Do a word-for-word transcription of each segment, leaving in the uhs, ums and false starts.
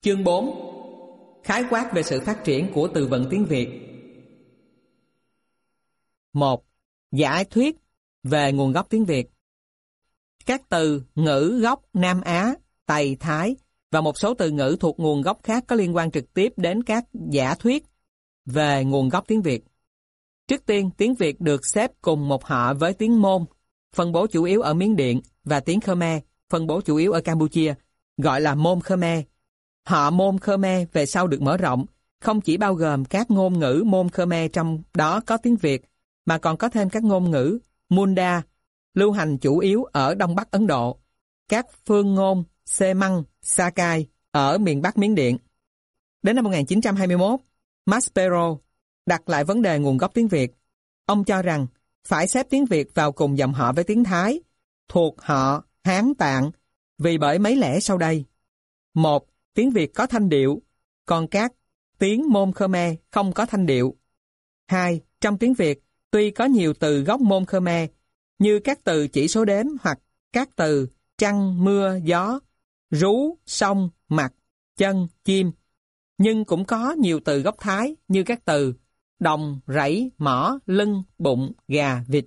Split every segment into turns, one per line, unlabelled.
Chương bốn. Khái quát về sự phát triển của từ vựng tiếng Việt. một. Giả thuyết về nguồn gốc tiếng Việt. Các từ ngữ gốc Nam Á, Tây, Thái và một số từ ngữ thuộc nguồn gốc khác có liên quan trực tiếp đến các giả thuyết về nguồn gốc tiếng Việt. Trước tiên, tiếng Việt được xếp cùng một họ với tiếng Môn, phân bố chủ yếu ở Miến Điện, và tiếng Khmer, phân bố chủ yếu ở Campuchia, gọi là Môn Khmer. Họ Môn Khmer về sau được mở rộng, không chỉ bao gồm các ngôn ngữ Môn Khmer trong đó có tiếng Việt, mà còn có thêm các ngôn ngữ Munda, lưu hành chủ yếu ở Đông Bắc Ấn Độ, các phương ngôn Semang, Sakai ở miền Bắc Miến Điện. Đến năm một nghìn chín trăm hai mươi mốt, Maspero đặt lại vấn đề nguồn gốc tiếng Việt. Ông cho rằng phải xếp tiếng Việt vào cùng dòng họ với tiếng Thái, thuộc họ Hán Tạng, vì bởi mấy lẽ sau đây. Một, tiếng Việt có thanh điệu, còn các tiếng Môn Khmer không có thanh điệu. Hai, trong tiếng Việt, tuy có nhiều từ gốc Môn Khmer, như các từ chỉ số đếm hoặc các từ trăng, mưa, gió, rú, sông, mặt, chân, chim, nhưng cũng có nhiều từ gốc Thái như các từ đồng, rẫy, mỏ, lưng, bụng, gà, vịt.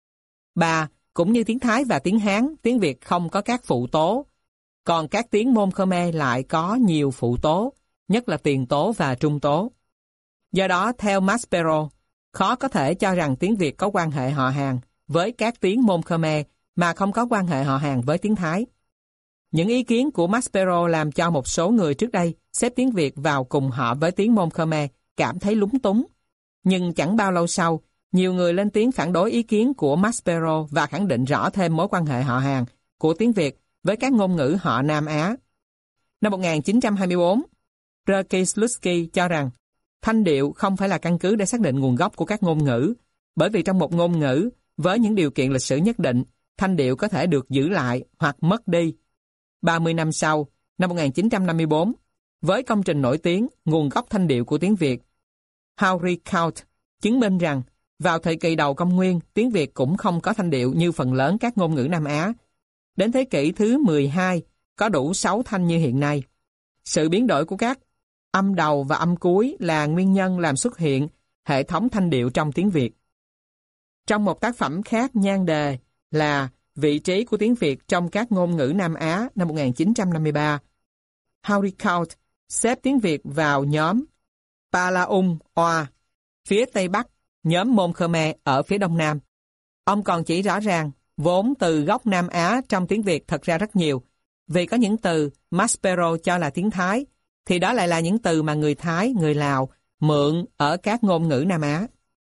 Ba, cũng như tiếng Thái và tiếng Hán, tiếng Việt không có các phụ tố, còn các tiếng Môn Khmer lại có nhiều phụ tố, nhất là tiền tố và trung tố. Do đó, theo Maspero, khó có thể cho rằng tiếng Việt có quan hệ họ hàng với các tiếng Môn Khmer mà không có quan hệ họ hàng với tiếng Thái. Những ý kiến của Maspero làm cho một số người trước đây xếp tiếng Việt vào cùng họ với tiếng Môn Khmer cảm thấy lúng túng. Nhưng chẳng bao lâu sau, nhiều người lên tiếng phản đối ý kiến của Maspero và khẳng định rõ thêm mối quan hệ họ hàng của tiếng Việt với các ngôn ngữ họ Nam Á. Năm một nghìn chín trăm hai mươi bốn, Przemysl cho rằng thanh điệu không phải là căn cứ để xác định nguồn gốc của các ngôn ngữ, bởi vì trong một ngôn ngữ, với những điều kiện lịch sử nhất định, thanh điệu có thể được giữ lại hoặc mất đi. ba mươi năm sau, năm một nghìn chín trăm năm mươi bốn, với công trình nổi tiếng Nguồn gốc thanh điệu của tiếng Việt, Henry Count chứng minh rằng vào thời kỳ đầu công nguyên, tiếng Việt cũng không có thanh điệu như phần lớn các ngôn ngữ Nam Á. Đến thế kỷ thứ mười hai, có đủ sáu thanh như hiện nay. Sự biến đổi của các âm đầu và âm cuối là nguyên nhân làm xuất hiện hệ thống thanh điệu trong tiếng Việt. Trong một tác phẩm khác nhan đề là Vị trí của tiếng Việt trong các ngôn ngữ Nam Á năm một nghìn chín trăm năm mươi ba, Henry Count xếp tiếng Việt vào nhóm Palaung Oa, phía Tây Bắc, nhóm Môn Khmer ở phía Đông Nam. Ông còn chỉ rõ ràng vốn từ gốc Nam Á trong tiếng Việt thật ra rất nhiều, vì có những từ Maspero cho là tiếng Thái, thì đó lại là những từ mà người Thái, người Lào mượn ở các ngôn ngữ Nam Á.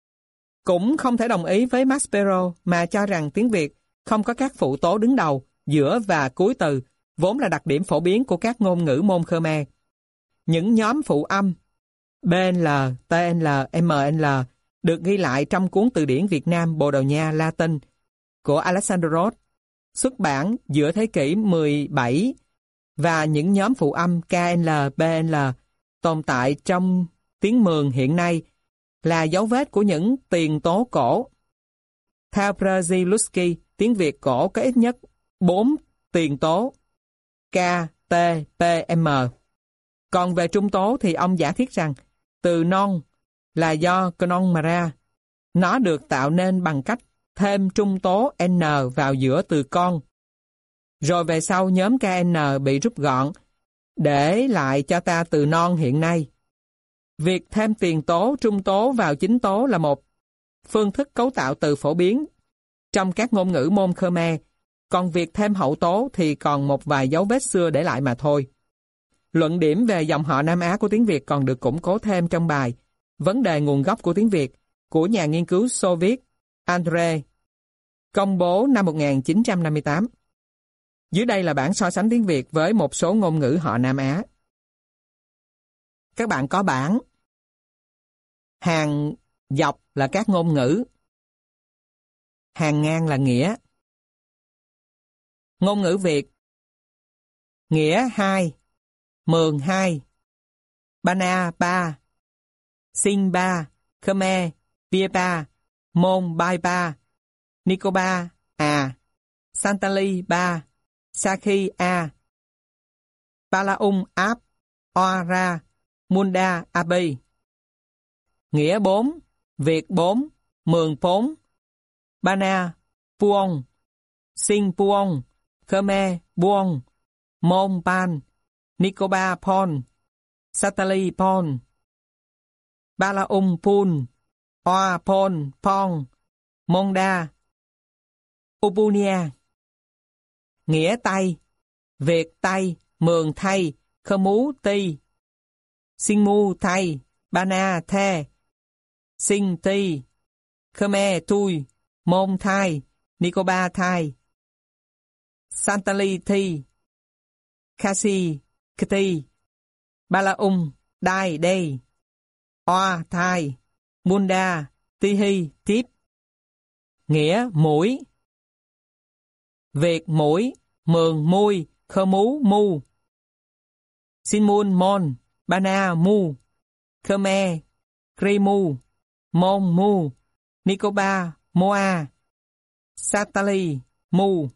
Cũng không thể đồng ý với Maspero mà cho rằng tiếng Việt không có các phụ tố đứng đầu, giữa và cuối từ, vốn là đặc điểm phổ biến của các ngôn ngữ Môn Khmer. Những nhóm phụ âm bê en lờ, tê en lờ, em en lờ được ghi lại trong cuốn từ điển Việt Nam Bồ Đào Nha Latin của Alexander Roth, xuất bản giữa thế kỷ mười bảy, và những nhóm phụ âm ca en lờ, pê en lờ tồn tại trong tiếng Mường hiện nay là dấu vết của những tiền tố cổ. Theo Przemysl, tiếng Việt cổ có ít nhất bốn tiền tố K, T, P, M. Còn về trung tố thì ông giả thiết rằng từ non là do non mà ra. Nó được tạo nên bằng cách thêm trung tố N vào giữa từ con. Rồi về sau nhóm ca en bị rút gọn, để lại cho ta từ non hiện nay. Việc thêm tiền tố, trung tố vào chính tố là một phương thức cấu tạo từ phổ biến trong các ngôn ngữ Môn Khmer, còn việc thêm hậu tố thì còn một vài dấu vết xưa để lại mà thôi. Luận điểm về dòng họ Nam Á của tiếng Việt còn được củng cố thêm trong bài Vấn đề nguồn gốc của tiếng Việt của nhà nghiên cứu Xô Viết Andrei, công bố năm một nghìn chín trăm năm mươi tám. Dưới đây là bảng so sánh tiếng Việt với một số ngôn ngữ họ Nam Á. Các bạn có bảng. Hàng dọc là các ngôn ngữ. Hàng ngang là nghĩa. Ngôn ngữ Việt: Nghĩa hai, Mường hai, Bana ba, Sinh ba, Khmer, Pia ba, Môn Bai ba, Nicobar à, Santali ba, Sakhi a, Palaung áp, oa ra, munda abi. Nghĩa bốn, Việt bốn, mường bốn, bana puong, sinh puong, khmer buong, môn pan, Nicobar pon, Satali pon, Balaum pun, oa pon pong, monda, upunia. Nghĩa Tây, Việt Tây, mường Tây, khơ mú Ti, sinh mu Tây, bana the, sinh Ti, khmer tui, môn Thai, Nicobar Thai, Santali Thi, Khasi Kti, Balaum Đai Đây, Oa Thai, Munda Tihi Tiếp. Nghĩa mũi, Việt mũi, mường mui, khơ mú mu, Sinmun mon, bana mu, khmer kri mu, môn mu, Nicobar moa, Satali mu,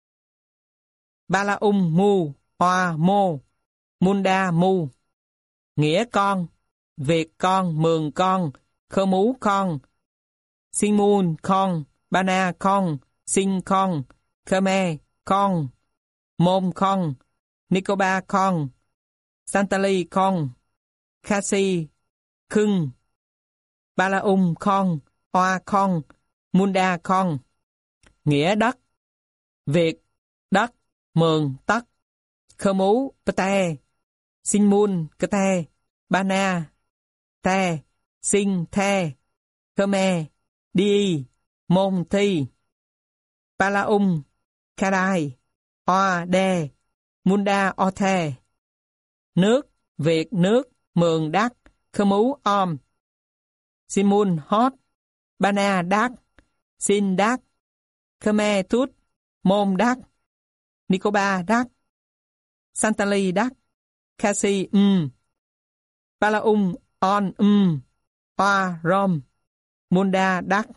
Balaum mu, oa mô, munda mu. Nghĩa con, Việt con, mường con, khơ mú con, Sinmun con, bana con, sinh con, khmer con, môn con, Nicobar con, Santali con, Khasi khưng, Balaum con, oa con, munda con. Nghĩa đất, Việt đất, mường tất, khơ mú pte, Sinmun kte, bana te, sinh the, khmer đi, môn thi, Balaum kadai, oa đe, munda othe. Nước, Việt nước, mường đắc, khơ mú om, Sinmun hot, bana đắc, sin đắc, khmer tút, môn đắc, Nicobar đắc, Santali đắc, Khasi um, Balaum on um, oa rom, munda đắc.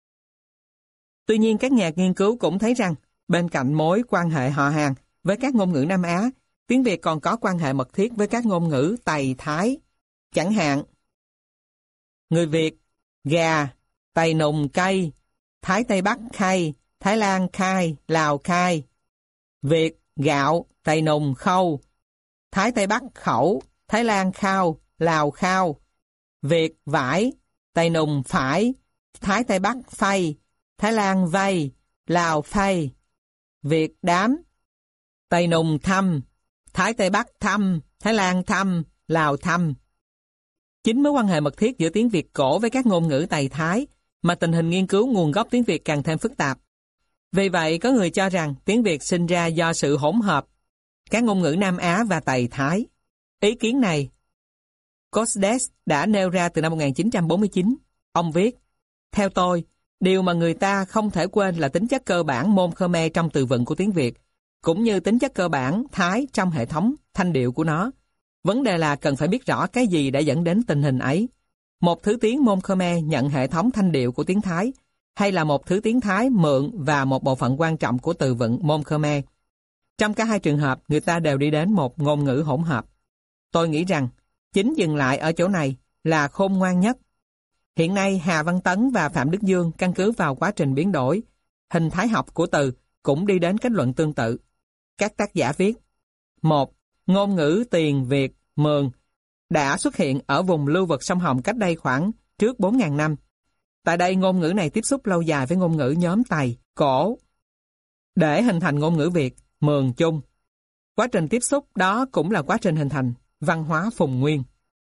Tuy nhiên các nhà nghiên cứu cũng thấy rằng bên cạnh mối quan hệ họ hàng với các ngôn ngữ Nam Á, tiếng Việt còn có quan hệ mật thiết với các ngôn ngữ Tày Thái. Chẳng hạn, người Việt, gà, Tày nùng cây, Thái Tây Bắc khay, Thái Lan khai, Lào khai. Việt, gạo, Tày nùng khâu, Thái Tây Bắc khẩu, Thái Lan khao, Lào khao. Việt, vải, Tày nùng phải, Thái Tây Bắc phay, Thái Lan vay, Lào phay. Việt, đám, Tày nùng thăm, Thái Tây Bắc thăm, Thái Lan thăm, Lào thăm. Chính mối quan hệ mật thiết giữa tiếng Việt cổ với các ngôn ngữ Tày Thái mà tình hình nghiên cứu nguồn gốc tiếng Việt càng thêm phức tạp. Vì vậy, có người cho rằng tiếng Việt sinh ra do sự hỗn hợp các ngôn ngữ Nam Á và Tày Thái. Ý kiến này, Cosdes đã nêu ra từ năm một nghìn chín trăm bốn mươi chín. Ông viết, theo tôi, điều mà người ta không thể quên là tính chất cơ bản môn Khmer trong từ vựng của tiếng Việt, cũng như tính chất cơ bản Thái trong hệ thống thanh điệu của nó. Vấn đề là cần phải biết rõ cái gì đã dẫn đến tình hình ấy. Một thứ tiếng môn Khmer nhận hệ thống thanh điệu của tiếng Thái, hay là một thứ tiếng Thái mượn và một bộ phận quan trọng của từ vựng môn Khmer. Trong cả hai trường hợp, người ta đều đi đến một ngôn ngữ hỗn hợp. Tôi nghĩ rằng, chính dừng lại ở chỗ này là khôn ngoan nhất. Hiện nay, Hà Văn Tấn và Phạm Đức Dương căn cứ vào quá trình biến đổi, hình thái học của từ cũng đi đến kết luận tương tự. Các tác giả viết, một. Ngôn ngữ Tiền, Việt, Mường đã xuất hiện ở vùng lưu vực sông Hồng cách đây khoảng trước bốn nghìn năm. Tại đây, ngôn ngữ này tiếp xúc lâu dài với ngôn ngữ nhóm Tày, Cổ, để hình thành ngôn ngữ Việt, Mường chung. Quá trình tiếp xúc đó cũng là quá trình hình thành văn hóa Phùng Nguyên.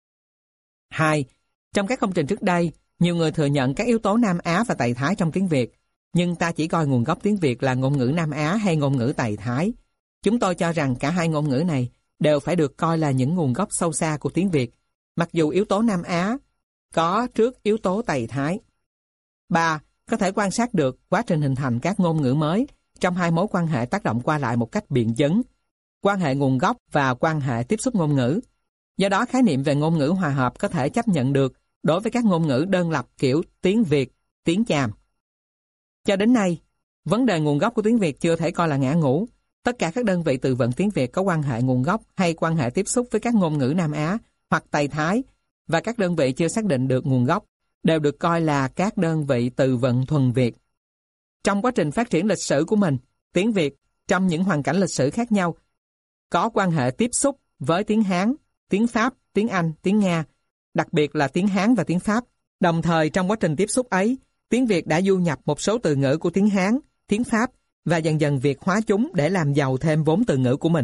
Hai. Trong các công trình trước đây, nhiều người thừa nhận các yếu tố Nam Á và Tày Thái trong tiếng Việt, nhưng ta chỉ coi nguồn gốc tiếng Việt là ngôn ngữ Nam Á hay ngôn ngữ Tày Thái. Chúng tôi cho rằng cả hai ngôn ngữ này đều phải được coi là những nguồn gốc sâu xa của tiếng Việt, mặc dù yếu tố Nam Á có trước yếu tố Tày Thái. Ba. Có thể quan sát được quá trình hình thành các ngôn ngữ mới trong hai mối quan hệ tác động qua lại một cách biện chứng, quan hệ nguồn gốc và quan hệ tiếp xúc ngôn ngữ. Do đó, khái niệm về ngôn ngữ hòa hợp có thể chấp nhận được đối với các ngôn ngữ đơn lập kiểu tiếng Việt, tiếng Chàm. Cho đến nay, vấn đề nguồn gốc của tiếng Việt chưa thể coi là ngã ngũ. Tất cả các đơn vị từ vựng tiếng Việt có quan hệ nguồn gốc hay quan hệ tiếp xúc với các ngôn ngữ Nam Á hoặc Tây Thái và các đơn vị chưa xác định được nguồn gốc đều được coi là các đơn vị từ vựng thuần Việt. Trong quá trình phát triển lịch sử của mình, tiếng Việt trong những hoàn cảnh lịch sử khác nhau có quan hệ tiếp xúc với tiếng Hán, tiếng Pháp, tiếng Anh, tiếng Nga, đặc biệt là tiếng Hán và tiếng Pháp. Đồng thời trong quá trình tiếp xúc ấy, tiếng Việt đã du nhập một số từ ngữ của tiếng Hán, tiếng Pháp và dần dần Việt hóa chúng để làm giàu thêm vốn từ ngữ của mình.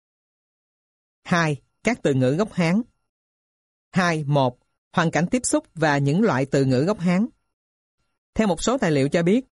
hai. Các từ ngữ gốc Hán. hai. một. Hoàn cảnh tiếp xúc và những loại từ ngữ gốc Hán. Theo một số tài liệu cho biết,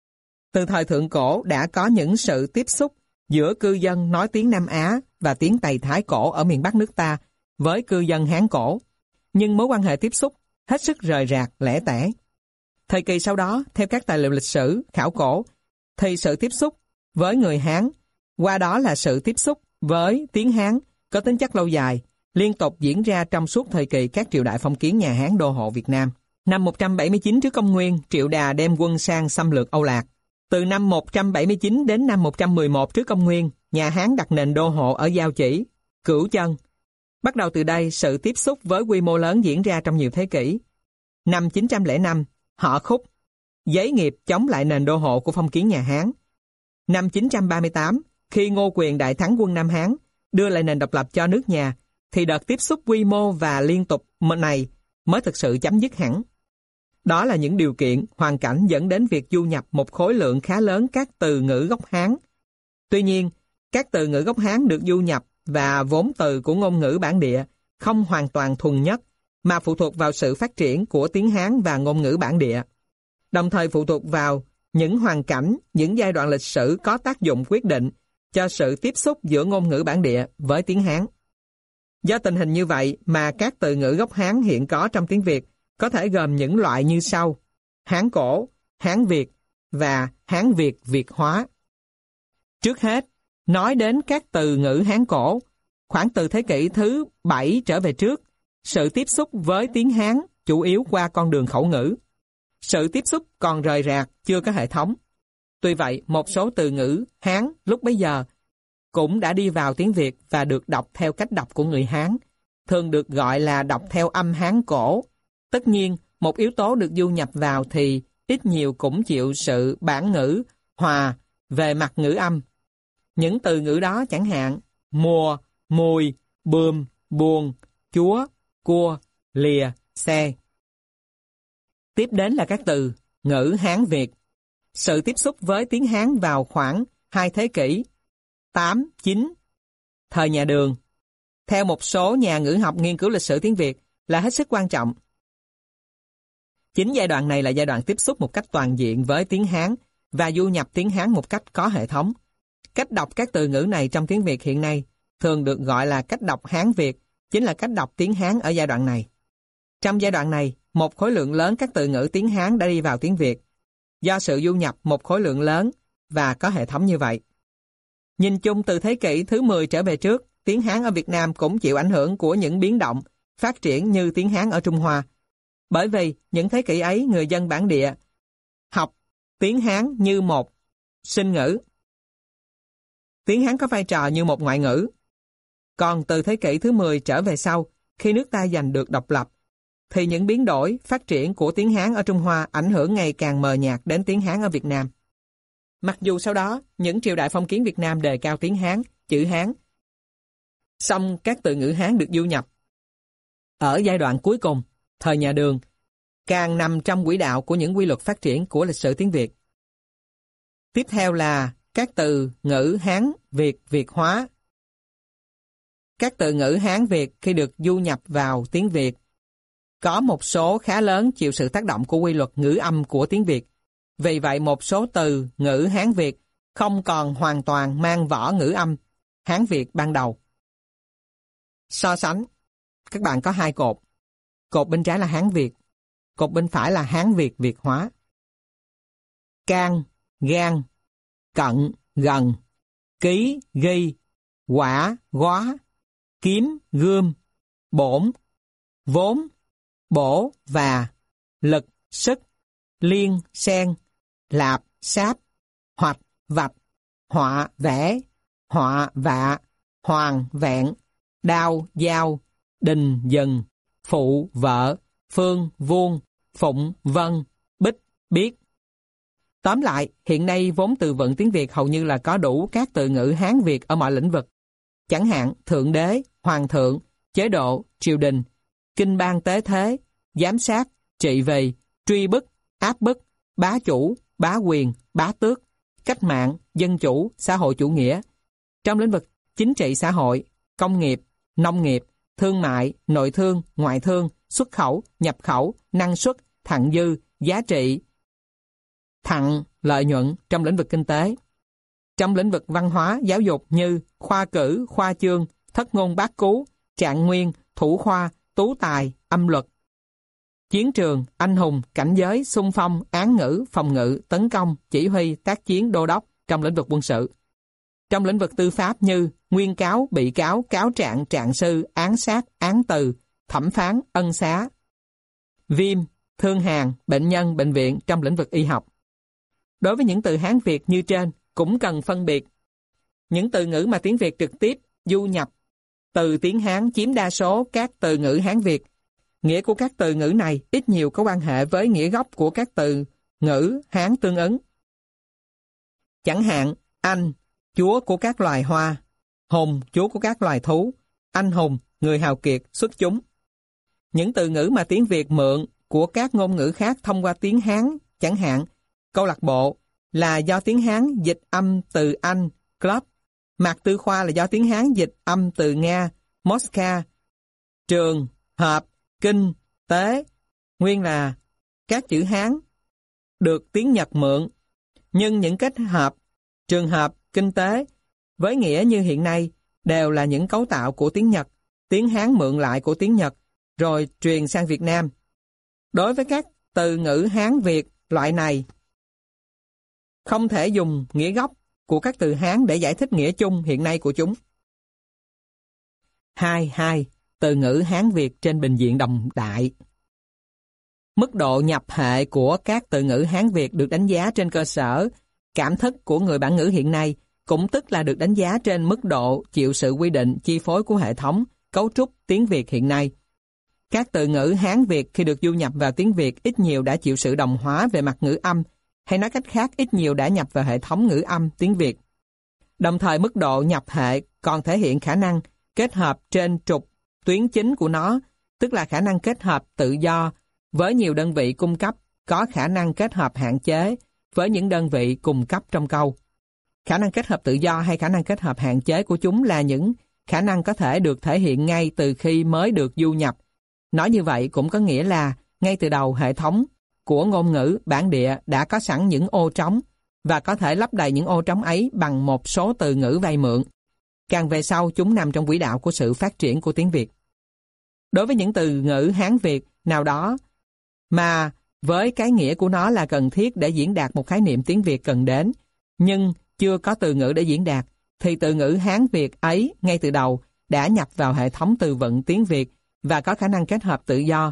từ thời thượng cổ đã có những sự tiếp xúc giữa cư dân nói tiếng Nam Á và tiếng Tây Thái cổ ở miền Bắc nước ta với cư dân Hán cổ, nhưng mối quan hệ tiếp xúc hết sức rời rạc, lẻ tẻ. Thời kỳ sau đó, theo các tài liệu lịch sử, khảo cổ, thì sự tiếp xúc với người Hán, qua đó là sự tiếp xúc với tiếng Hán có tính chất lâu dài, liên tục diễn ra trong suốt thời kỳ các triều đại phong kiến nhà Hán đô hộ Việt Nam. Năm một trăm bảy mươi chín trước công nguyên, Triệu Đà đem quân sang xâm lược Âu Lạc. Từ năm một trăm bảy mươi chín đến năm một trăm mười một trước công nguyên, nhà Hán đặt nền đô hộ ở Giao Chỉ, Cửu Chân. Bắt đầu từ đây, sự tiếp xúc với quy mô lớn diễn ra trong nhiều thế kỷ. Năm chín trăm lẻ năm, họ Khúc, giấy nghiệp chống lại nền đô hộ của phong kiến nhà Hán. Năm chín trăm ba mươi tám, khi Ngô Quyền đại thắng quân Nam Hán, đưa lại nền độc lập cho nước nhà, thì đợt tiếp xúc quy mô và liên tục này mới thực sự chấm dứt hẳn. Đó là những điều kiện, hoàn cảnh dẫn đến việc du nhập một khối lượng khá lớn các từ ngữ gốc Hán. Tuy nhiên, các từ ngữ gốc Hán được du nhập và vốn từ của ngôn ngữ bản địa không hoàn toàn thuần nhất, mà phụ thuộc vào sự phát triển của tiếng Hán và ngôn ngữ bản địa. Đồng thời phụ thuộc vào những hoàn cảnh, những giai đoạn lịch sử có tác dụng quyết định cho sự tiếp xúc giữa ngôn ngữ bản địa với tiếng Hán. Do tình hình như vậy mà các từ ngữ gốc Hán hiện có trong tiếng Việt có thể gồm những loại như sau: Hán cổ, Hán Việt và Hán Việt Việt hóa. Trước hết, nói đến các từ ngữ Hán cổ, khoảng từ thế kỷ thứ bảy trở về trước, sự tiếp xúc với tiếng Hán chủ yếu qua con đường khẩu ngữ. Sự tiếp xúc còn rời rạc, chưa có hệ thống. Tuy vậy, một số từ ngữ Hán lúc bấy giờ cũng đã đi vào tiếng Việt và được đọc theo cách đọc của người Hán, thường được gọi là đọc theo âm Hán cổ. Tất nhiên, một yếu tố được du nhập vào thì ít nhiều cũng chịu sự bản ngữ, hòa về mặt ngữ âm. Những từ ngữ đó chẳng hạn mùa, mùi, bươm, buồn, chúa, cua, lìa, xe. Tiếp đến là các từ ngữ Hán Việt. Sự tiếp xúc với tiếng Hán vào khoảng hai thế kỷ, tám, chín, thời nhà Đường, theo một số nhà ngữ học nghiên cứu lịch sử tiếng Việt, là hết sức quan trọng. Chính giai đoạn này là giai đoạn tiếp xúc một cách toàn diện với tiếng Hán và du nhập tiếng Hán một cách có hệ thống. Cách đọc các từ ngữ này trong tiếng Việt hiện nay thường được gọi là cách đọc Hán Việt, chính là cách đọc tiếng Hán ở giai đoạn này. Trong giai đoạn này, một khối lượng lớn các từ ngữ tiếng Hán đã đi vào tiếng Việt, do sự du nhập một khối lượng lớn và có hệ thống như vậy. Nhìn chung từ thế kỷ thứ mười trở về trước, tiếng Hán ở Việt Nam cũng chịu ảnh hưởng của những biến động, phát triển như tiếng Hán ở Trung Hoa. Bởi vì những thế kỷ ấy, người dân bản địa học tiếng Hán như một sinh ngữ. Tiếng Hán có vai trò như một ngoại ngữ. Còn từ thế kỷ thứ mười trở về sau, khi nước ta giành được độc lập, thì những biến đổi, phát triển của tiếng Hán ở Trung Hoa ảnh hưởng ngày càng mờ nhạt đến tiếng Hán ở Việt Nam. Mặc dù sau đó, những triều đại phong kiến Việt Nam đề cao tiếng Hán, chữ Hán, song các từ ngữ Hán được du nhập ở giai đoạn cuối cùng, thời nhà Đường, càng nằm trong quỹ đạo của những quy luật phát triển của lịch sử tiếng Việt. Tiếp theo là các từ ngữ Hán Việt Việt hóa. Các từ ngữ Hán Việt khi được du nhập vào tiếng Việt có một số khá lớn chịu sự tác động của quy luật ngữ âm của tiếng Việt. Vì vậy một số từ ngữ Hán Việt không còn hoàn toàn mang vỏ ngữ âm Hán Việt ban đầu. So sánh, các bạn có hai cột. Cột bên trái là Hán Việt, cột bên phải là Hán Việt Việt hóa. Can, gan, cận, gần, ký, ghi, quả, góa, kiếm, gươm, bổn, vốn, bổ và lực, sức, liên, sen, lạp, sáp, hoạch, vạch, họa, vẽ, họa, vạ, hoàng, vẹn, đao, dao, đình, dần, phụ, vợ, phương, vuông, phụng, vân, bích, biết. Tóm lại, hiện nay vốn từ vựng tiếng Việt hầu như là có đủ các từ ngữ Hán Việt ở mọi lĩnh vực. Chẳng hạn thượng đế, hoàng thượng, chế độ, triều đình, kinh bang tế thế, giám sát, trị vì, truy bức, áp bức, bá chủ, bá quyền, bá tước, cách mạng, dân chủ, xã hội chủ nghĩa. Trong lĩnh vực chính trị xã hội, công nghiệp, nông nghiệp, thương mại, nội thương, ngoại thương, xuất khẩu, nhập khẩu, năng suất, thặng dư, giá trị, thặng, lợi nhuận trong lĩnh vực kinh tế. Trong lĩnh vực văn hóa, giáo dục như khoa cử, khoa chương, thất ngôn bát cú, trạng nguyên, thủ khoa, tú tài, âm luật. Chiến trường, anh hùng, cảnh giới, xung phong, án ngữ, phòng ngự, tấn công, chỉ huy, tác chiến, đô đốc trong lĩnh vực quân sự. Trong lĩnh vực tư pháp như nguyên cáo, bị cáo, cáo trạng, trạng sư, án sát, án từ, thẩm phán, ân xá. Viêm, thương hàn, bệnh nhân, bệnh viện trong lĩnh vực y học. Đối với những từ Hán Việt như trên, cũng cần phân biệt. Những từ ngữ mà tiếng Việt trực tiếp du nhập từ tiếng Hán chiếm đa số các từ ngữ Hán Việt. Nghĩa của các từ ngữ này ít nhiều có quan hệ với nghĩa gốc của các từ ngữ Hán tương ứng. Chẳng hạn, anh, chúa của các loài hoa, hùng, chúa của các loài thú, anh hùng, người hào kiệt, xuất chúng. Những từ ngữ mà tiếng Việt mượn của các ngôn ngữ khác thông qua tiếng Hán, chẳng hạn, câu lạc bộ là do tiếng Hán dịch âm từ Anh, club, mạc tư khoa là do tiếng Hán dịch âm từ Nga, Moscow, trường, hợp, kinh, tế, nguyên là các chữ Hán được tiếng Nhật mượn, nhưng những kết hợp, trường hợp, kinh tế với nghĩa như hiện nay đều là những cấu tạo của tiếng Nhật, tiếng Hán mượn lại của tiếng Nhật, rồi truyền sang Việt Nam. Đối với các từ ngữ Hán Việt loại này, không thể dùng nghĩa gốc của các từ Hán để giải thích nghĩa chung hiện nay của chúng. hai. hai. Từ ngữ Hán Việt trên bình diện đồng đại. Mức độ nhập hệ của các từ ngữ Hán Việt được đánh giá trên cơ sở cảm thức của người bản ngữ hiện nay, cũng tức là được đánh giá trên mức độ chịu sự quy định chi phối của hệ thống, cấu trúc tiếng Việt hiện nay. Các từ ngữ Hán Việt khi được du nhập vào tiếng Việt ít nhiều đã chịu sự đồng hóa về mặt ngữ âm, hay nói cách khác ít nhiều đã nhập vào hệ thống ngữ âm tiếng Việt. Đồng thời mức độ nhập hệ còn thể hiện khả năng kết hợp trên trục tuyến chính của nó, tức là khả năng kết hợp tự do với nhiều đơn vị cung cấp có khả năng kết hợp hạn chế với những đơn vị cung cấp trong câu. Khả năng kết hợp tự do hay khả năng kết hợp hạn chế của chúng là những khả năng có thể được thể hiện ngay từ khi mới được du nhập. Nói như vậy cũng có nghĩa là ngay từ đầu hệ thống của ngôn ngữ bản địa đã có sẵn những ô trống và có thể lấp đầy những ô trống ấy bằng một số từ ngữ vay mượn. Càng về sau chúng nằm trong quỹ đạo của sự phát triển của tiếng Việt. Đối với những từ ngữ Hán Việt nào đó mà với cái nghĩa của nó là cần thiết để diễn đạt một khái niệm tiếng Việt cần đến, nhưng chưa có từ ngữ để diễn đạt, thì từ ngữ Hán Việt ấy ngay từ đầu đã nhập vào hệ thống từ vựng tiếng Việt và có khả năng kết hợp tự do.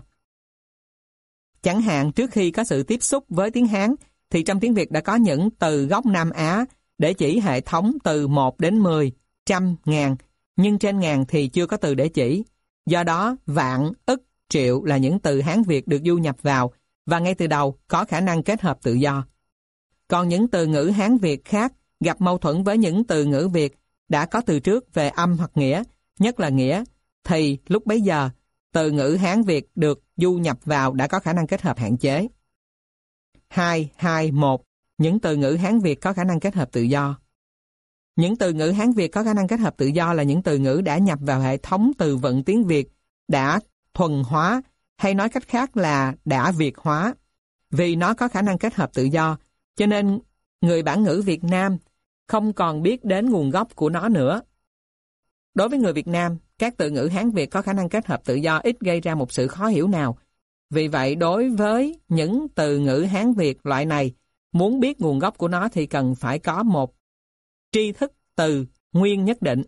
Chẳng hạn trước khi có sự tiếp xúc với tiếng Hán, thì trong tiếng Việt đã có những từ gốc Nam Á để chỉ hệ thống từ một đến mười, trăm, ngàn, nhưng trên ngàn thì chưa có từ để chỉ. Do đó, vạn, ức, triệu là những từ Hán Việt được du nhập vào và ngay từ đầu có khả năng kết hợp tự do. Còn những từ ngữ Hán Việt khác gặp mâu thuẫn với những từ ngữ Việt đã có từ trước về âm hoặc nghĩa, nhất là nghĩa, thì lúc bấy giờ từ ngữ Hán Việt được du nhập vào đã có khả năng kết hợp hạn chế. hai. hai. một. Những từ ngữ Hán Việt có khả năng kết hợp tự do. Những từ ngữ Hán Việt có khả năng kết hợp tự do là những từ ngữ đã nhập vào hệ thống từ vựng tiếng Việt, đã thuần hóa, hay nói cách khác là đã Việt hóa. Vì nó có khả năng kết hợp tự do, cho nên người bản ngữ Việt Nam không còn biết đến nguồn gốc của nó nữa. Đối với người Việt Nam, các từ ngữ Hán Việt có khả năng kết hợp tự do ít gây ra một sự khó hiểu nào. Vì vậy, đối với những từ ngữ Hán Việt loại này, muốn biết nguồn gốc của nó thì cần phải có một tri thức từ nguyên nhất định.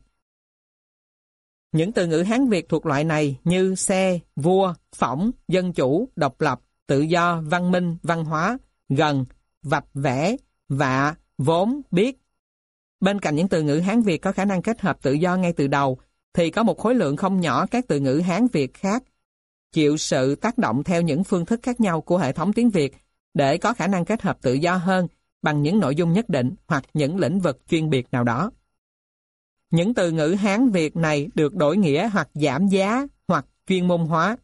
Những từ ngữ Hán Việt thuộc loại này như xe, vua, phỏng, dân chủ, độc lập, tự do, văn minh, văn hóa, gần, vạch vẽ, vạ, vốn, biết, Bên cạnh những từ ngữ Hán Việt có khả năng kết hợp tự do ngay từ đầu, thì có một khối lượng không nhỏ các từ ngữ Hán Việt khác chịu sự tác động theo những phương thức khác nhau của hệ thống tiếng Việt để có khả năng kết hợp tự do hơn bằng những nội dung nhất định hoặc những lĩnh vực chuyên biệt nào đó. Những từ ngữ Hán Việt này được đổi nghĩa hoặc giảm giá hoặc chuyên môn hóa.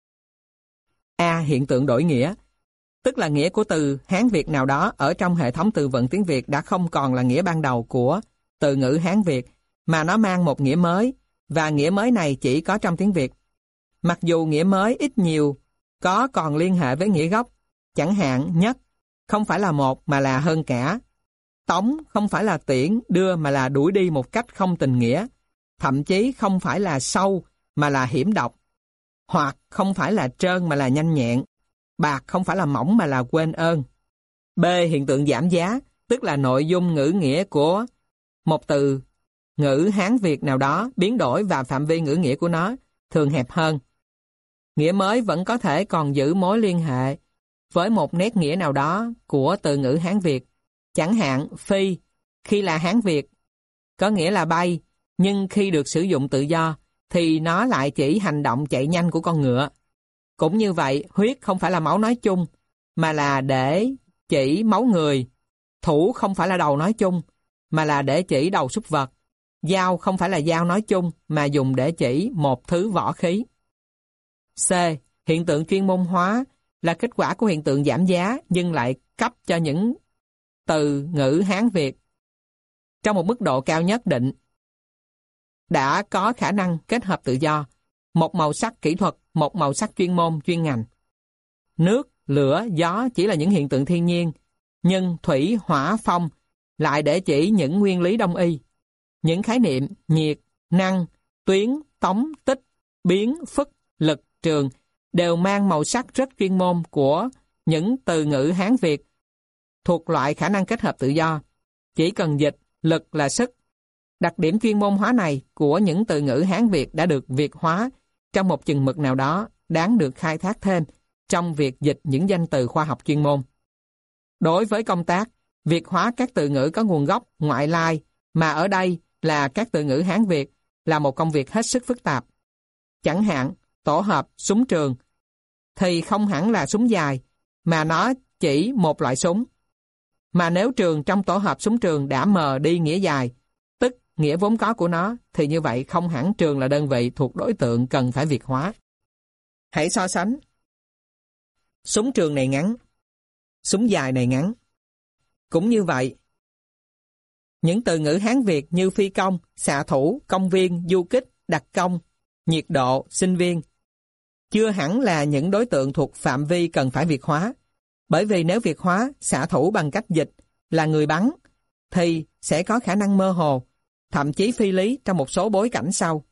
A. Hiện tượng đổi nghĩa, tức là nghĩa của từ Hán Việt nào đó ở trong hệ thống từ vựng tiếng Việt đã không còn là nghĩa ban đầu của từ ngữ Hán Việt, mà nó mang một nghĩa mới, và nghĩa mới này chỉ có trong tiếng Việt. Mặc dù nghĩa mới ít nhiều có còn liên hệ với nghĩa gốc, chẳng hạn nhất không phải là một mà là hơn cả. Tống không phải là tiễn, đưa mà là đuổi đi một cách không tình nghĩa. Thậm chí không phải là sâu mà là hiểm độc. Hoặc không phải là trơn mà là nhanh nhẹn. Bạc không phải là mỏng mà là quên ơn. B. Hiện tượng giảm giá, tức là nội dung ngữ nghĩa của một từ ngữ Hán Việt nào đó biến đổi và phạm vi ngữ nghĩa của nó thường hẹp hơn. Nghĩa mới vẫn có thể còn giữ mối liên hệ với một nét nghĩa nào đó của từ ngữ Hán Việt. Chẳng hạn phi, khi là Hán Việt, có nghĩa là bay, nhưng khi được sử dụng tự do, thì nó lại chỉ hành động chạy nhanh của con ngựa. Cũng như vậy, huyết không phải là máu nói chung, mà là để chỉ máu người. Thủ không phải là đầu nói chung, mà là để chỉ đầu súc vật. Dao không phải là dao nói chung, mà dùng để chỉ một thứ võ khí. C. Hiện tượng chuyên môn hóa là kết quả của hiện tượng giảm giá, nhưng lại cấp cho những từ ngữ Hán Việt trong một mức độ cao nhất định đã có khả năng kết hợp tự do, một màu sắc kỹ thuật, một màu sắc chuyên môn, chuyên ngành. Nước, lửa, gió chỉ là những hiện tượng thiên nhiên, nhưng thủy, hỏa, phong lại để chỉ những nguyên lý đông y. Những khái niệm nhiệt, năng, tuyến, tống, tích, biến, phức, lực, trường đều mang màu sắc rất chuyên môn của những từ ngữ Hán Việt thuộc loại khả năng kết hợp tự do. Chỉ cần dịch, lực là sức. Đặc điểm chuyên môn hóa này của những từ ngữ Hán Việt đã được Việt hóa trong một chừng mực nào đó, đáng được khai thác thêm trong việc dịch những danh từ khoa học chuyên môn. Đối với công tác Việt hóa các từ ngữ có nguồn gốc ngoại lai, mà ở đây là các từ ngữ Hán Việt, là một công việc hết sức phức tạp. Chẳng hạn, tổ hợp súng trường thì không hẳn là súng dài, mà nó chỉ một loại súng. Mà nếu trường trong tổ hợp súng trường đã mờ đi nghĩa dài, tức nghĩa vốn có của nó, thì như vậy không hẳn trường là đơn vị thuộc đối tượng cần phải Việt hóa. Hãy so sánh. Súng trường này ngắn, súng dài này ngắn. Cũng như vậy, những từ ngữ Hán Việt như phi công, xạ thủ, công viên, du kích, đặc công, nhiệt độ, sinh viên, chưa hẳn là những đối tượng thuộc phạm vi cần phải Việt hóa. Bởi vì nếu Việt hóa xạ thủ bằng cách dịch là người bắn, thì sẽ có khả năng mơ hồ, thậm chí phi lý trong một số bối cảnh sau.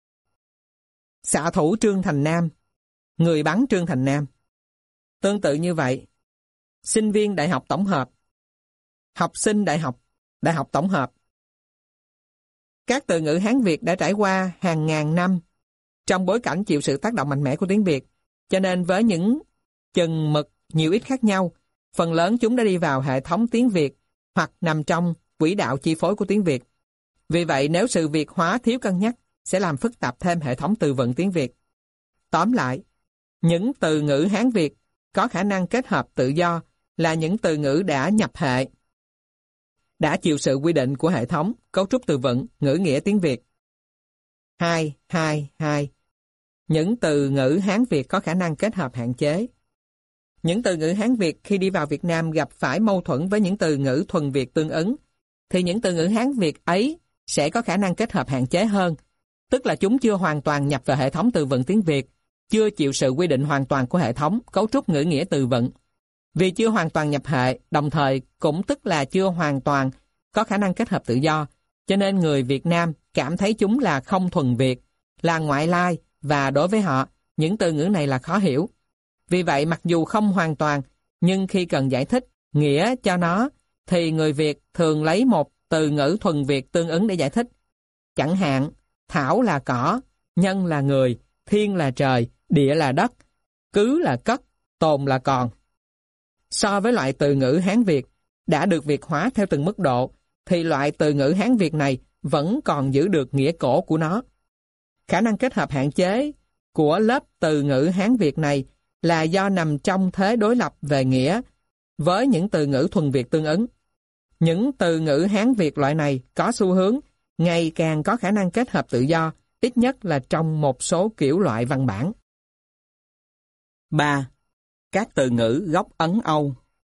Xạ thủ Trương Thành Nam, người bắn Trương Thành Nam. Tương tự như vậy, sinh viên đại học tổng hợp, học sinh đại học, đại học tổng hợp. Các từ ngữ Hán Việt đã trải qua hàng ngàn năm trong bối cảnh chịu sự tác động mạnh mẽ của tiếng Việt, cho nên với những chừng mực nhiều ít khác nhau, phần lớn chúng đã đi vào hệ thống tiếng Việt hoặc nằm trong quỹ đạo chi phối của tiếng Việt. Vì vậy, nếu sự Việt hóa thiếu cân nhắc sẽ làm phức tạp thêm hệ thống từ vựng tiếng Việt. Tóm lại, những từ ngữ Hán Việt có khả năng kết hợp tự do là những từ ngữ đã nhập hệ, đã chịu sự quy định của hệ thống cấu trúc từ vựng ngữ nghĩa tiếng Việt. hai, hai, hai. Những từ ngữ Hán Việt có khả năng kết hợp hạn chế. Những từ ngữ Hán Việt khi đi vào Việt Nam gặp phải mâu thuẫn với những từ ngữ thuần Việt tương ứng, thì những từ ngữ Hán Việt ấy sẽ có khả năng kết hợp hạn chế hơn, tức là chúng chưa hoàn toàn nhập vào hệ thống từ vựng tiếng Việt, chưa chịu sự quy định hoàn toàn của hệ thống cấu trúc ngữ nghĩa từ vựng. Vì chưa hoàn toàn nhập hệ, đồng thời cũng tức là chưa hoàn toàn có khả năng kết hợp tự do, cho nên người Việt Nam cảm thấy chúng là không thuần Việt, là ngoại lai, và đối với họ, những từ ngữ này là khó hiểu. Vì vậy, mặc dù không hoàn toàn, nhưng khi cần giải thích nghĩa cho nó, thì người Việt thường lấy một từ ngữ thuần Việt tương ứng để giải thích. Chẳng hạn, thảo là cỏ, nhân là người, thiên là trời, địa là đất, cứ là cất, tồn là còn. So với loại từ ngữ Hán Việt đã được Việt hóa theo từng mức độ, thì loại từ ngữ Hán Việt này vẫn còn giữ được nghĩa cổ của nó. Khả năng kết hợp hạn chế của lớp từ ngữ Hán Việt này là do nằm trong thế đối lập về nghĩa với những từ ngữ thuần Việt tương ứng. Những từ ngữ Hán Việt loại này có xu hướng ngày càng có khả năng kết hợp tự do, ít nhất là trong một số kiểu loại văn bản. ba. Các từ ngữ gốc Ấn Âu.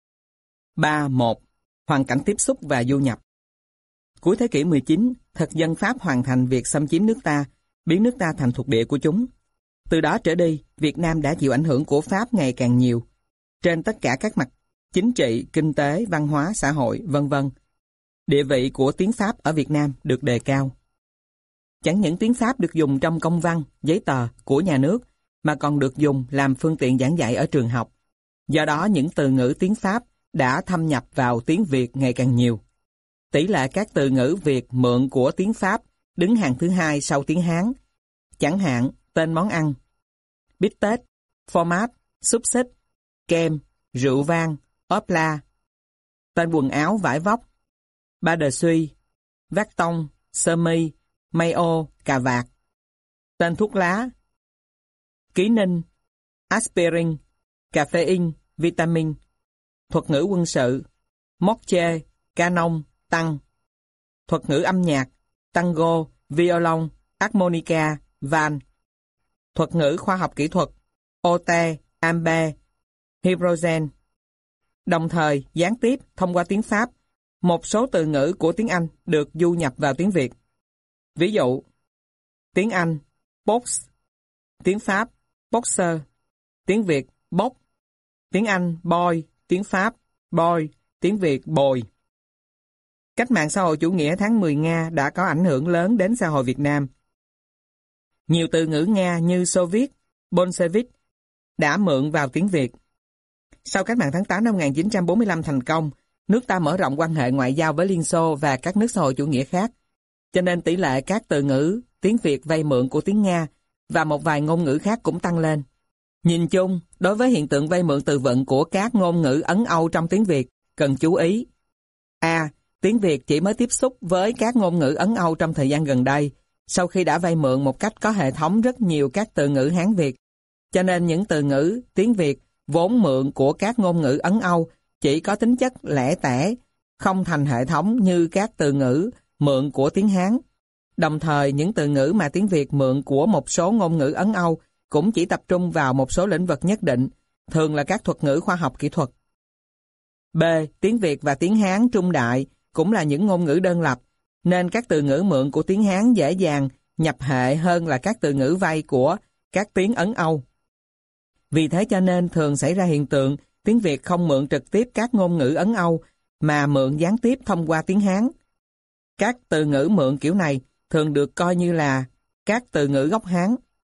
ba một. Hoàn cảnh tiếp xúc và du nhập. Cuối thế kỷ mười chín, thực dân Pháp hoàn thành việc xâm chiếm nước ta, biến nước ta thành thuộc địa của chúng. Từ đó trở đi, Việt Nam đã chịu ảnh hưởng của Pháp ngày càng nhiều, trên tất cả các mặt chính trị, kinh tế, văn hóa, xã hội, vân vân. Địa vị của tiếng Pháp ở Việt Nam được đề cao. Chẳng những tiếng Pháp được dùng trong công văn, giấy tờ của nhà nước, mà còn được dùng làm phương tiện giảng dạy ở trường học. Do đó, những từ ngữ tiếng Pháp đã thâm nhập vào tiếng Việt ngày càng nhiều. Tỷ lệ các từ ngữ Việt mượn của tiếng Pháp đứng hàng thứ hai sau tiếng Hán. Chẳng hạn, tên món ăn, bít tết, format, xúc xích, kem, rượu vang, ốp la. Tên quần áo, vải vóc, ba đờ suy, vác tông, sơ mi, may ô, cà vạt. Tên thuốc lá, ký ninh, aspirin, caffeine, vitamin. Thuật ngữ quân sự, morche, canon, tăng. Thuật ngữ âm nhạc, tango, violon, harmonica, van. Thuật ngữ khoa học kỹ thuật, ote, ampe, hydrogen. Đồng thời, gián tiếp thông qua tiếng Pháp, một số từ ngữ của tiếng Anh được du nhập vào tiếng Việt. Ví dụ, tiếng Anh, box, tiếng Pháp, boxer, tiếng Việt, box, tiếng Anh, boy, tiếng Pháp, boy, tiếng Việt, bồi. Cách mạng xã hội chủ nghĩa tháng mười Nga đã có ảnh hưởng lớn đến xã hội Việt Nam. Nhiều từ ngữ Nga như Xô Viết, Bolshevik đã mượn vào tiếng Việt. Sau cách mạng tháng tám năm một nghìn chín trăm bốn mươi lăm thành công, nước ta mở rộng quan hệ ngoại giao với Liên Xô và các nước xã hội chủ nghĩa khác, cho nên tỷ lệ các từ ngữ tiếng Việt vay mượn của tiếng Nga và một vài ngôn ngữ khác cũng tăng lên. Nhìn chung, đối với hiện tượng vay mượn từ vựng của các ngôn ngữ Ấn Âu trong tiếng Việt, cần chú ý. A. Tiếng Việt chỉ mới tiếp xúc với các ngôn ngữ Ấn Âu trong thời gian gần đây, sau khi đã vay mượn một cách có hệ thống rất nhiều các từ ngữ Hán Việt. Cho nên những từ ngữ tiếng Việt vốn mượn của các ngôn ngữ Ấn Âu chỉ có tính chất lẻ tẻ, không thành hệ thống như các từ ngữ mượn của tiếng Hán. Đồng thời, những từ ngữ mà tiếng Việt mượn của một số ngôn ngữ Ấn Âu cũng chỉ tập trung vào một số lĩnh vực nhất định, thường là các thuật ngữ khoa học kỹ thuật. B. Tiếng Việt và tiếng Hán trung đại cũng là những ngôn ngữ đơn lập, nên các từ ngữ mượn của tiếng Hán dễ dàng nhập hệ hơn là các từ ngữ vay của các tiếng Ấn Âu. Vì thế cho nên thường xảy ra hiện tượng tiếng Việt không mượn trực tiếp các ngôn ngữ Ấn Âu mà mượn gián tiếp thông qua tiếng Hán. Các từ ngữ mượn kiểu này thường được coi như là các từ ngữ gốc Hán.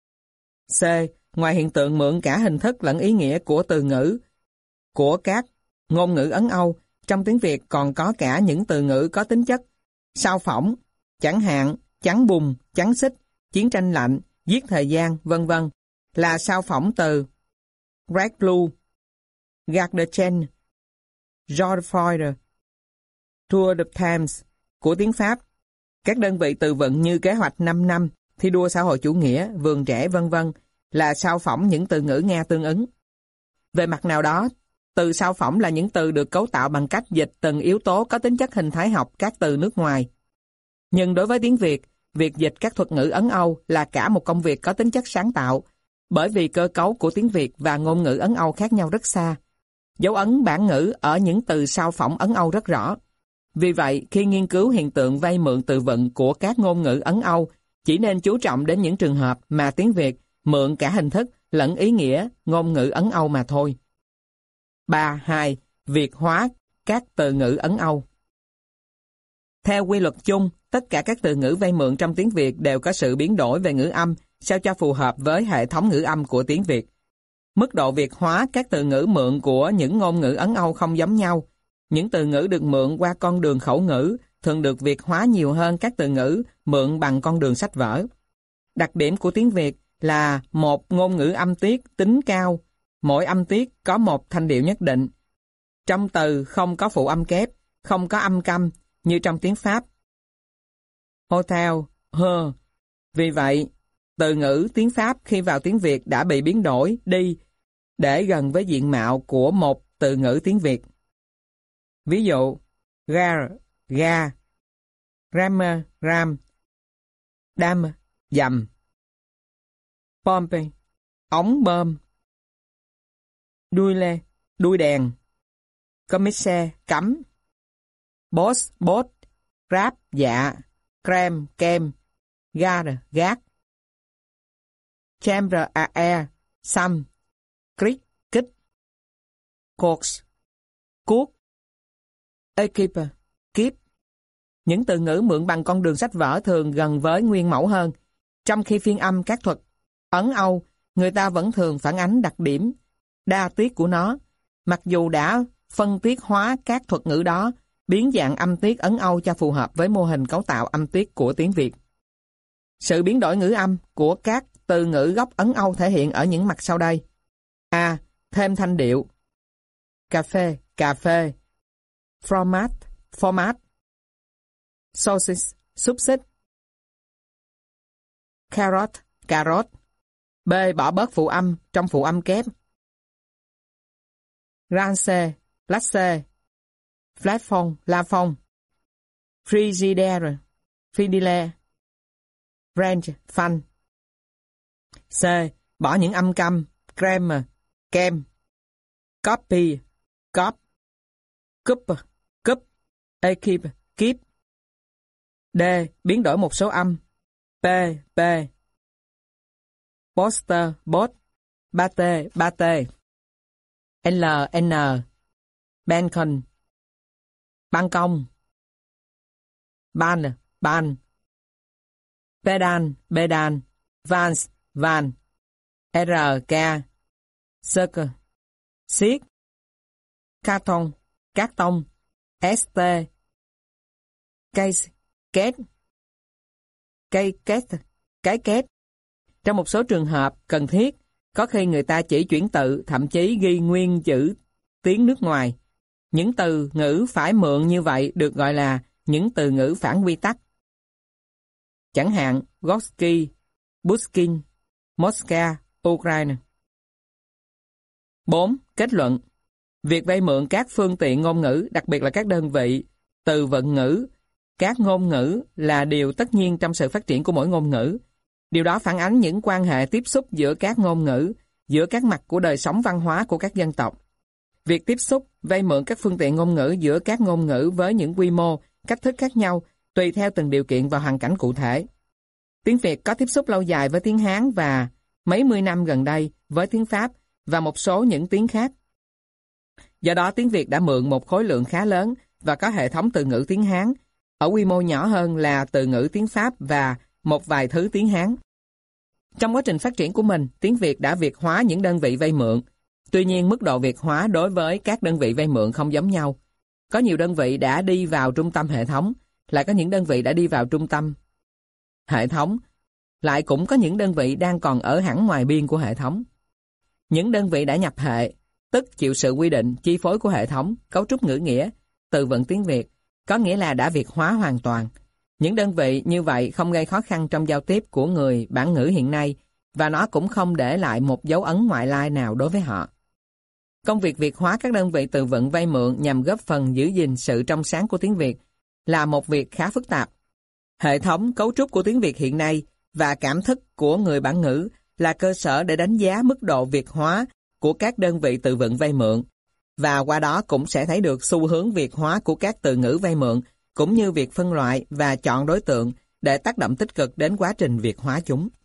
C. Ngoài hiện tượng mượn cả hình thức lẫn ý nghĩa của từ ngữ của các ngôn ngữ Ấn Âu, trong tiếng Việt còn có cả những từ ngữ có tính chất sao phỏng, chẳng hạn chắn bùn, chắn xích, chiến tranh lạnh, giết thời gian, vân vân, là sao phỏng từ Red Blue, Gare de Chen, George Floyd, Tour de Thames của tiếng Pháp. Các đơn vị từ vựng như kế hoạch năm năm, thi đua xã hội chủ nghĩa, vườn trẻ, vân vân là sao phỏng những từ ngữ Nga tương ứng. Về mặt nào đó, từ sao phỏng là những từ được cấu tạo bằng cách dịch từng yếu tố có tính chất hình thái học các từ nước ngoài. Nhưng đối với tiếng Việt, việc dịch các thuật ngữ Ấn Âu là cả một công việc có tính chất sáng tạo, bởi vì cơ cấu của tiếng Việt và ngôn ngữ Ấn Âu khác nhau rất xa. Dấu ấn bản ngữ ở những từ sao phỏng Ấn Âu rất rõ. Vì vậy, khi nghiên cứu hiện tượng vay mượn từ vựng của các ngôn ngữ Ấn Âu, chỉ nên chú trọng đến những trường hợp mà tiếng Việt mượn cả hình thức lẫn ý nghĩa ngôn ngữ Ấn Âu mà thôi. ba. hai. Việt hóa các từ ngữ Ấn Âu. Theo quy luật chung, tất cả các từ ngữ vay mượn trong tiếng Việt đều có sự biến đổi về ngữ âm sao cho phù hợp với hệ thống ngữ âm của tiếng Việt. Mức độ Việt hóa các từ ngữ mượn của những ngôn ngữ Ấn Âu không giống nhau. Những từ ngữ được mượn qua con đường khẩu ngữ thường được Việt hóa nhiều hơn các từ ngữ mượn bằng con đường sách vở. Đặc điểm của tiếng Việt là một ngôn ngữ âm tiết tính cao, mỗi âm tiết có một thanh điệu nhất định. Trong từ không có phụ âm kép, không có âm câm, như trong tiếng Pháp. Hotel, her. Vì vậy, từ ngữ tiếng Pháp khi vào tiếng Việt đã bị biến đổi đi để gần với diện mạo của một từ ngữ tiếng Việt. Ví dụ, gare, ga, rammer, ram, đam, dầm, pompe, ống bơm, đuôi lê, đuôi đèn, commissaire, cắm, boss, bốt, ráp, dạ, creme, kem, gare, gác, chambre à air, xăm, cric, kích, course, cuốc, equipe, kiếp. Những từ ngữ mượn bằng con đường sách vở thường gần với nguyên mẫu hơn, trong khi phiên âm các thuật Ấn Âu, người ta vẫn thường phản ánh đặc điểm đa tiết của nó, mặc dù đã phân tiết hóa các thuật ngữ đó, biến dạng âm tiết Ấn Âu cho phù hợp với mô hình cấu tạo âm tiết của tiếng Việt. Sự biến đổi ngữ âm của các từ ngữ gốc Ấn Âu thể hiện ở những mặt sau đây. A. Thêm thanh điệu. Cà phê, cà phê. Format, format. Sausage, xúc xích. Carrot, cà rốt. B. Bỏ bớt phụ âm trong phụ âm kép. Rance, lasse. Platform, la phong. Frigidaire, fidile. Range, phanh. C. Bỏ những âm câm, creme, kem. Copy, cop. Cup, cup. Equipe, keep. D. Biến đổi một số âm. P, P. Poster, bot. Bate, bate. L, N. Balcon, ban công. Ban, ban. Pedan, pedan. Vans, van. R, K. Circle, xiết. Carton, cát tông. S, T. Case, kết. Cây kết, cái kết. Trong một số trường hợp cần thiết, có khi người ta chỉ chuyển tự, thậm chí ghi nguyên chữ tiếng nước ngoài. Những từ ngữ phải mượn như vậy được gọi là những từ ngữ phản quy tắc. Chẳng hạn, Gorsky, Buskin, Mosca, Ukraine. bốn. Kết luận. Việc vay mượn các phương tiện ngôn ngữ, đặc biệt là các đơn vị, từ vựng ngữ, các ngôn ngữ là điều tất nhiên trong sự phát triển của mỗi ngôn ngữ. Điều đó phản ánh những quan hệ tiếp xúc giữa các ngôn ngữ, giữa các mặt của đời sống văn hóa của các dân tộc. Việc tiếp xúc, vay mượn các phương tiện ngôn ngữ giữa các ngôn ngữ với những quy mô, cách thức khác nhau, tùy theo từng điều kiện và hoàn cảnh cụ thể. Tiếng Việt có tiếp xúc lâu dài với tiếng Hán và mấy mươi năm gần đây với tiếng Pháp và một số những tiếng khác. Do đó tiếng Việt đã mượn một khối lượng khá lớn và có hệ thống từ ngữ tiếng Hán, ở quy mô nhỏ hơn là từ ngữ tiếng Pháp và một vài thứ tiếng Hán. Trong quá trình phát triển của mình, tiếng Việt đã Việt hóa những đơn vị vay mượn. Tuy nhiên, mức độ Việt hóa đối với các đơn vị vay mượn không giống nhau. Có nhiều đơn vị đã đi vào trung tâm hệ thống, lại có những đơn vị đã đi vào trung tâm hệ thống, lại cũng có những đơn vị đang còn ở hẳn ngoài biên của hệ thống. Những đơn vị đã nhập hệ, tức chịu sự quy định, chi phối của hệ thống, cấu trúc ngữ nghĩa, từ vựng tiếng Việt, có nghĩa là đã Việt hóa hoàn toàn. Những đơn vị như vậy không gây khó khăn trong giao tiếp của người bản ngữ hiện nay và nó cũng không để lại một dấu ấn ngoại lai nào đối với họ. Công việc Việt hóa các đơn vị từ vựng vay mượn nhằm góp phần giữ gìn sự trong sáng của tiếng Việt là một việc khá phức tạp. Hệ thống cấu trúc của tiếng Việt hiện nay và cảm thức của người bản ngữ là cơ sở để đánh giá mức độ Việt hóa của các đơn vị từ vựng vay mượn, và qua đó cũng sẽ thấy được xu hướng Việt hóa của các từ ngữ vay mượn, cũng như việc phân loại và chọn đối tượng để tác động tích cực đến quá trình Việt hóa chúng.